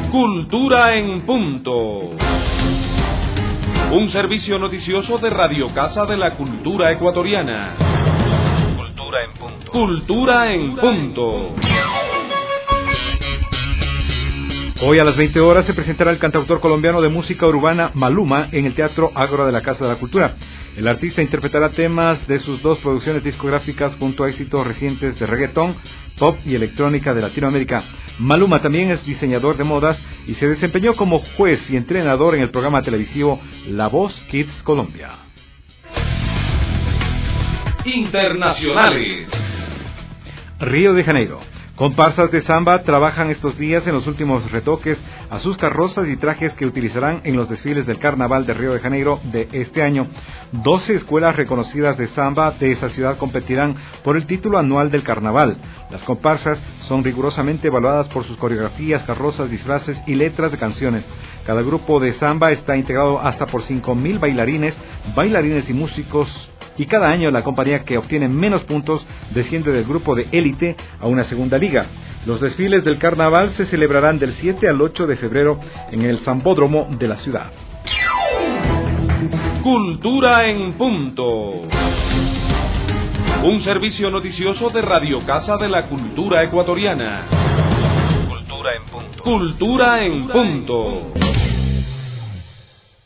Cultura en punto. Un servicio noticioso de Radio Casa de la Cultura Ecuatoriana. Cultura en punto. Cultura en punto. Hoy a las 20 horas se presentará el cantautor colombiano de música urbana Maluma en el Teatro Ágora de la Casa de la Cultura. El artista interpretará temas de sus dos producciones discográficas junto a éxitos recientes de reggaetón, pop y electrónica de Latinoamérica. Maluma también es diseñador de modas y se desempeñó como juez y entrenador en el programa televisivo La Voz Kids Colombia. Internacionales. Río de Janeiro. Comparsas de samba trabajan estos días en los últimos retoques a sus carrozas y trajes que utilizarán en los desfiles del Carnaval de Río de Janeiro de este año. 12 escuelas reconocidas de samba de esa ciudad competirán por el título anual del Carnaval. Las comparsas son rigurosamente evaluadas por sus coreografías, carrozas, disfraces y letras de canciones. Cada grupo de samba está integrado hasta por 5.000 bailarines y músicos. Y cada año la compañía que obtiene menos puntos desciende del grupo de élite a una segunda liga. Los desfiles del carnaval se celebrarán del 7 al 8 de febrero en el Sambódromo de la ciudad. Cultura en punto. Un servicio noticioso de Radio Casa de la Cultura Ecuatoriana. Cultura en punto. Cultura en punto.